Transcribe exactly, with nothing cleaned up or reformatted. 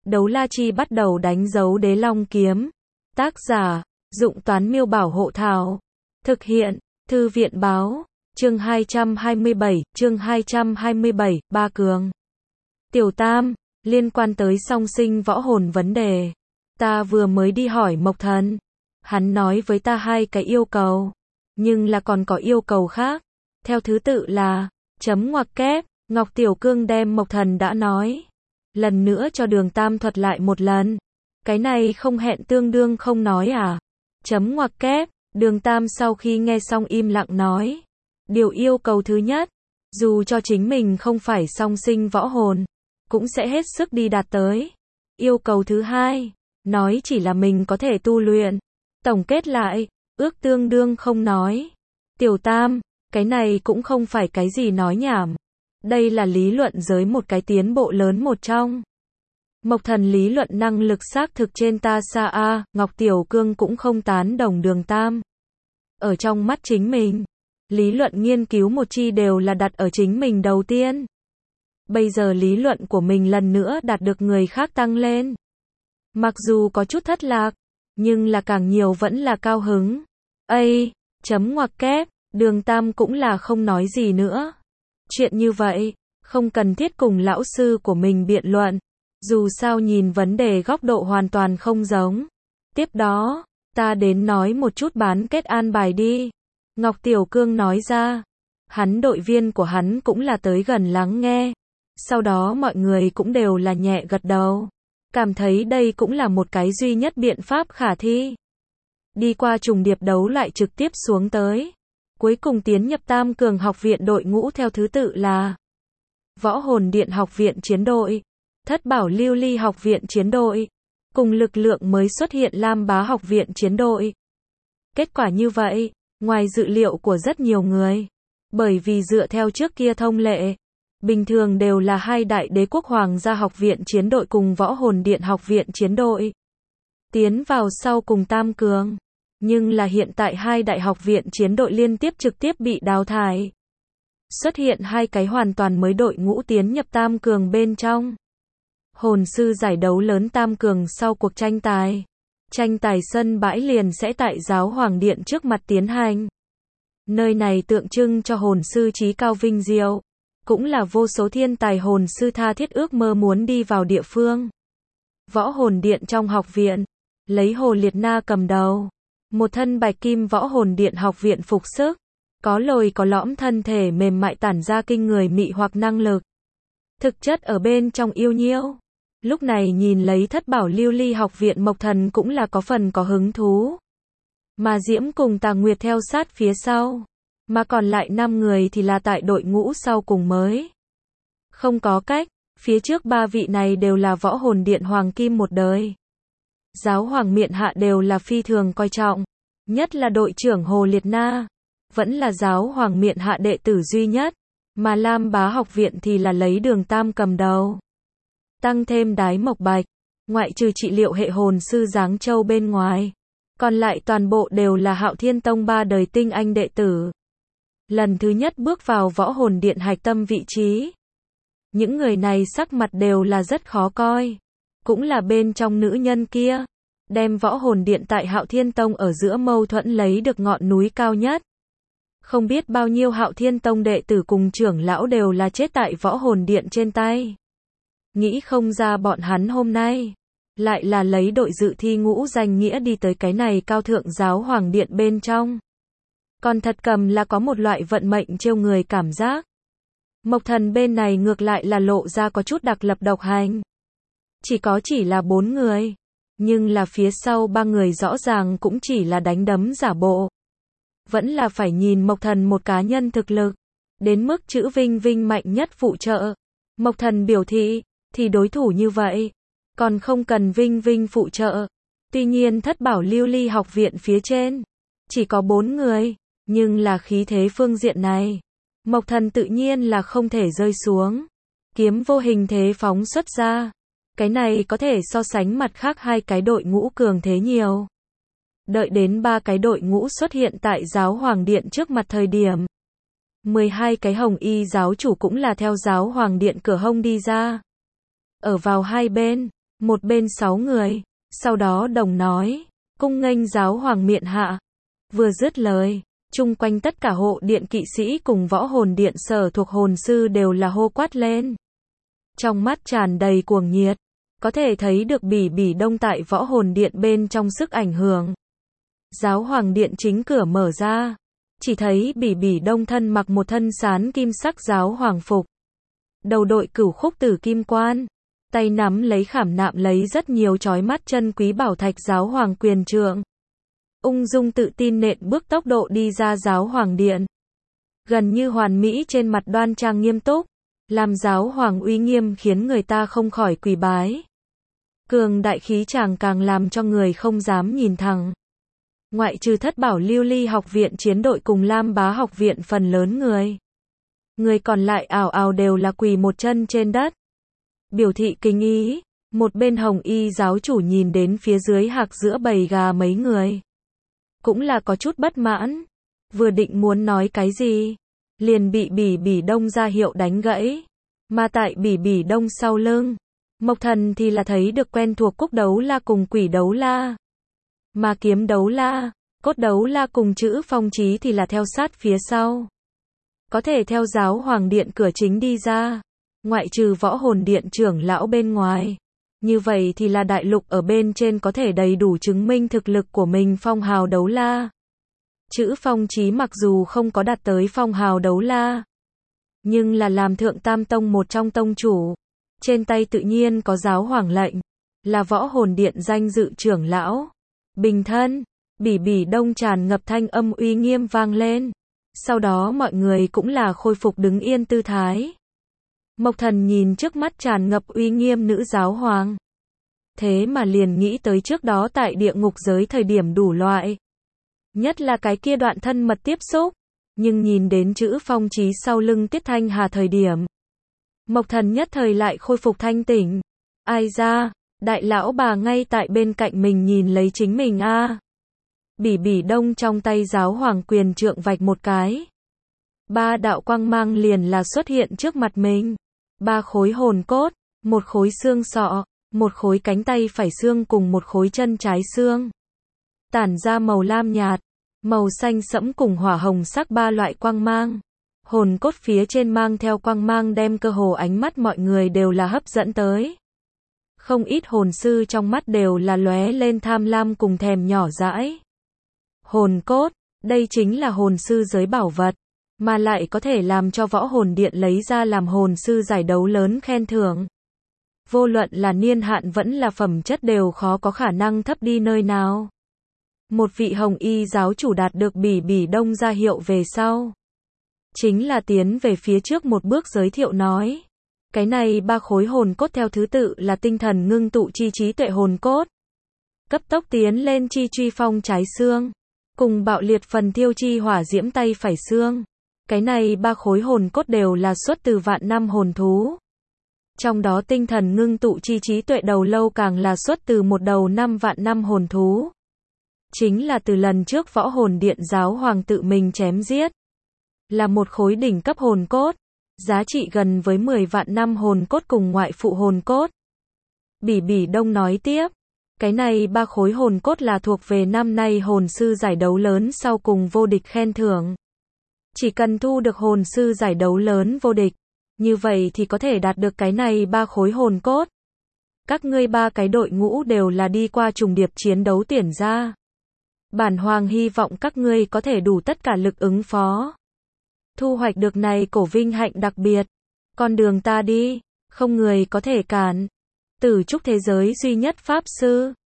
Đấu la chi bắt đầu đánh dấu đế long kiếm. Tác giả, Dụng Toán Miêu Bảo Hộ Thảo. Thực hiện, Thư viện Báo. Chương hai trăm hai mươi bảy, chương hai trăm hai mươi bảy, Ba Cường. Tiểu Tam, liên quan tới song sinh võ hồn vấn đề. Ta vừa mới đi hỏi Mộc Thần. Hắn nói với ta hai cái yêu cầu. Nhưng là còn có yêu cầu khác. Theo thứ tự là, chấm ngoặc kép, Ngọc Tiểu Cương đem Mộc Thần đã nói. Lần nữa cho Đường Tam thuật lại một lần. Cái này không hẹn tương đương không nói à? Chấm ngoặc kép, Đường Tam sau khi nghe xong im lặng nói. Điều yêu cầu thứ nhất, dù cho chính mình không phải song sinh võ hồn, cũng sẽ hết sức đi đạt tới. Yêu cầu thứ hai, nói chỉ là mình có thể tu luyện. Tổng kết lại, ước tương đương không nói. Tiểu Tam, cái này cũng không phải cái gì nói nhảm. Đây là lý luận giới một cái tiến bộ lớn một trong. Mộc Thần lý luận năng lực xác thực trên ta xa a, Ngọc Tiểu Cương cũng không tán đồng Đường Tam. Ở trong mắt chính mình, lý luận nghiên cứu một chi đều là đặt ở chính mình đầu tiên. Bây giờ lý luận của mình lần nữa đạt được người khác tăng lên. Mặc dù có chút thất lạc, nhưng là càng nhiều vẫn là cao hứng. Ây, chấm ngoặc kép, Đường Tam cũng là không nói gì nữa. Chuyện như vậy, không cần thiết cùng lão sư của mình biện luận. Dù sao nhìn vấn đề góc độ hoàn toàn không giống. Tiếp đó, ta đến nói một chút bán kết an bài đi. Ngọc Tiểu Cương nói ra. Hắn đội viên của hắn cũng là tới gần lắng nghe. Sau đó mọi người cũng đều là nhẹ gật đầu. Cảm thấy đây cũng là một cái duy nhất biện pháp khả thi. Đi qua trùng điệp đấu lại trực tiếp xuống tới. Cuối cùng tiến nhập Tam Cường học viện đội ngũ theo thứ tự là Võ Hồn Điện học viện chiến đội, Thất Bảo Lưu Ly học viện chiến đội, cùng lực lượng mới xuất hiện Lam Bá học viện chiến đội. Kết quả như vậy, ngoài dự liệu của rất nhiều người, bởi vì dựa theo trước kia thông lệ, bình thường đều là hai đại đế quốc hoàng gia học viện chiến đội cùng Võ Hồn Điện học viện chiến đội tiến vào sau cùng Tam Cường. Nhưng là hiện tại hai đại học viện chiến đội liên tiếp trực tiếp bị đào thải. Xuất hiện hai cái hoàn toàn mới đội ngũ tiến nhập Tam Cường bên trong. Hồn sư giải đấu lớn Tam Cường sau cuộc tranh tài. Tranh tài sân bãi liền sẽ tại Giáo Hoàng Điện trước mặt tiến hành. Nơi này tượng trưng cho hồn sư trí cao vinh diệu. Cũng là vô số thiên tài hồn sư tha thiết ước mơ muốn đi vào địa phương. Võ Hồn Điện trong học viện. Lấy Hồ Liệt Na cầm đầu. Một thân bạch kim Võ Hồn Điện học viện phục sức, có lồi có lõm thân thể mềm mại tản ra kinh người mị hoặc năng lực. Thực chất ở bên trong yêu nhiêu. Lúc này nhìn lấy Thất Bảo Lưu Ly học viện Mộc Thần cũng là có phần có hứng thú. Mà Diễm cùng Tà Nguyệt theo sát phía sau. Mà còn lại năm người thì là tại đội ngũ sau cùng mới. Không có cách, phía trước ba vị này đều là Võ Hồn Điện hoàng kim một đời. Giáo hoàng miện hạ đều là phi thường coi trọng, nhất là đội trưởng Hồ Liệt Na, vẫn là giáo hoàng miện hạ đệ tử duy nhất, mà Lam Bá học viện thì là lấy Đường Tam cầm đầu. Tăng thêm Đái Mộc Bạch, ngoại trừ trị liệu hệ hồn sư Giáng Châu bên ngoài, còn lại toàn bộ đều là Hạo Thiên Tông ba đời tinh anh đệ tử. Lần thứ nhất bước vào Võ Hồn Điện hạch tâm vị trí. Những người này sắc mặt đều là rất khó coi. Cũng là bên trong nữ nhân kia, đem Võ Hồn Điện tại Hạo Thiên Tông ở giữa mâu thuẫn lấy được ngọn núi cao nhất. Không biết bao nhiêu Hạo Thiên Tông đệ tử cùng trưởng lão đều là chết tại Võ Hồn Điện trên tay. Nghĩ không ra bọn hắn hôm nay, lại là lấy đội dự thi ngũ danh nghĩa đi tới cái này cao thượng Giáo Hoàng Điện bên trong. Còn thật cầm là có một loại vận mệnh trêu người cảm giác. Mộc Thần bên này ngược lại là lộ ra có chút đặc lập độc hành. Chỉ có chỉ là bốn người, nhưng là phía sau ba người rõ ràng cũng chỉ là đánh đấm giả bộ. Vẫn là phải nhìn Mộc Thần một cá nhân thực lực, đến mức chữ Vinh Vinh mạnh nhất phụ trợ. Mộc Thần biểu thị, thì đối thủ như vậy, còn không cần Vinh Vinh phụ trợ. Tuy nhiên Thất Bảo Lưu Ly học viện phía trên, chỉ có bốn người, nhưng là khí thế phương diện này, Mộc Thần tự nhiên là không thể rơi xuống. Kiếm vô hình thế phóng xuất ra. Cái này có thể so sánh mặt khác hai cái đội ngũ cường thế nhiều. Đợi đến ba cái đội ngũ xuất hiện tại Giáo Hoàng Điện trước mặt thời điểm. mười hai cái hồng y giáo chủ cũng là theo Giáo Hoàng Điện cửa hông đi ra. Ở vào hai bên, Một bên sáu người, sau đó đồng nói, cung nghênh giáo hoàng miện hạ. Vừa dứt lời, chung quanh tất cả hộ điện kỵ sĩ cùng võ hồn điện sở thuộc hồn sư đều là hô quát lên. Trong mắt tràn đầy cuồng nhiệt, có thể thấy được Bỉ Bỉ Đông tại võ hồn điện bên trong sức ảnh hưởng. Giáo hoàng điện chính cửa mở ra, chỉ thấy Bỉ Bỉ Đông thân mặc một thân sán kim sắc giáo hoàng phục. Đầu đội cửu khúc tử kim quan, tay nắm lấy khảm nạm lấy rất nhiều chói mắt chân quý bảo thạch giáo hoàng quyền trượng. Ung dung tự tin nện bước tốc độ đi ra giáo hoàng điện. Gần như hoàn mỹ trên mặt đoan trang nghiêm túc, làm giáo hoàng uy nghiêm khiến người ta không khỏi quỳ bái. Cường đại khí chàng càng làm cho người không dám nhìn thẳng. Ngoại trừ Thất Bảo Lưu Ly học viện chiến đội cùng Lam Bá học viện phần lớn người. Người còn lại ảo ảo đều là quỳ một chân trên đất. Biểu thị kính ý, một bên hồng y giáo chủ nhìn đến phía dưới hạc giữa bầy gà mấy người. Cũng là có chút bất mãn. Vừa định muốn nói cái gì, liền bị Bỉ Bỉ Đông ra hiệu đánh gãy. Mà tại Bỉ Bỉ Đông sau lưng, Mộc Thần thì là thấy được quen thuộc Cúc Đấu La cùng Quỷ Đấu La. Mà Kiếm Đấu La, Cốt Đấu La cùng Chữ Phong Chí thì là theo sát phía sau. Có thể theo giáo hoàng điện cửa chính đi ra, ngoại trừ võ hồn điện trưởng lão bên ngoài. Như vậy thì là đại lục ở bên trên có thể đầy đủ chứng minh thực lực của mình phong hào đấu la. Chữ Phong Chí mặc dù không có đạt tới phong hào đấu la, nhưng là làm thượng tam tông một trong tông chủ. Trên tay tự nhiên có giáo hoàng lệnh, là võ hồn điện danh dự trưởng lão. Bình thân, Bỉ Bỉ Đông tràn ngập thanh âm uy nghiêm vang lên. Sau đó mọi người cũng là khôi phục đứng yên tư thái. Mộc Thần nhìn trước mắt tràn ngập uy nghiêm nữ giáo hoàng. Thế mà liền nghĩ tới trước đó tại địa ngục giới thời điểm đủ loại. Nhất là cái kia đoạn thân mật tiếp xúc. Nhưng nhìn đến Chữ Phong Chí sau lưng Tiết Thanh Hà thời điểm. Mộc Thần nhất thời lại khôi phục thanh tỉnh. Ai ra, đại lão bà ngay tại bên cạnh mình nhìn lấy chính mình a. À. Bỉ Bỉ Đông trong tay giáo hoàng quyền trượng vạch một cái. Ba đạo quang mang liền là xuất hiện trước mặt mình. Ba khối hồn cốt, một khối xương sọ, một khối cánh tay phải xương cùng một khối chân trái xương. Tản ra màu lam nhạt, màu xanh sẫm cùng hỏa hồng sắc ba loại quang mang. Hồn cốt phía trên mang theo quang mang đem cơ hồ ánh mắt mọi người đều là hấp dẫn tới. Không ít hồn sư trong mắt đều là lóe lên tham lam cùng thèm nhỏ dãi. Hồn cốt, đây chính là hồn sư giới bảo vật, mà lại có thể làm cho võ hồn điện lấy ra làm hồn sư giải đấu lớn khen thưởng. Vô luận là niên hạn vẫn là phẩm chất đều khó có khả năng thấp đi nơi nào. Một vị hồng y giáo chủ đạt được Bỉ Bỉ Đông ra hiệu về sau. Chính là tiến về phía trước một bước giới thiệu nói. Cái này ba khối hồn cốt theo thứ tự là tinh thần ngưng tụ chi trí tuệ hồn cốt. Cấp tốc tiến lên chi truy phong trái xương. Cùng bạo liệt phần thiêu chi hỏa diễm tay phải xương. Cái này ba khối hồn cốt đều là xuất từ vạn năm hồn thú. Trong đó tinh thần ngưng tụ chi trí tuệ đầu lâu càng là xuất từ một đầu năm vạn năm hồn thú. Chính là từ lần trước võ hồn điện giáo hoàng tự mình chém giết. Là một khối đỉnh cấp hồn cốt. Giá trị gần với mười vạn năm hồn cốt cùng ngoại phụ hồn cốt. Bỉ Bỉ Đông nói tiếp. Cái này ba khối hồn cốt là thuộc về năm nay hồn sư giải đấu lớn sau cùng vô địch khen thưởng. Chỉ cần thu được hồn sư giải đấu lớn vô địch, như vậy thì có thể đạt được cái này ba khối hồn cốt. Các ngươi ba cái đội ngũ đều là đi qua trùng điệp chiến đấu tuyển ra. Bản hoàng hy vọng các ngươi có thể đủ tất cả lực ứng phó. Thu hoạch được này cổ vinh hạnh đặc biệt. Con đường ta đi, không người có thể cản. Tử trúc thế giới duy nhất pháp sư.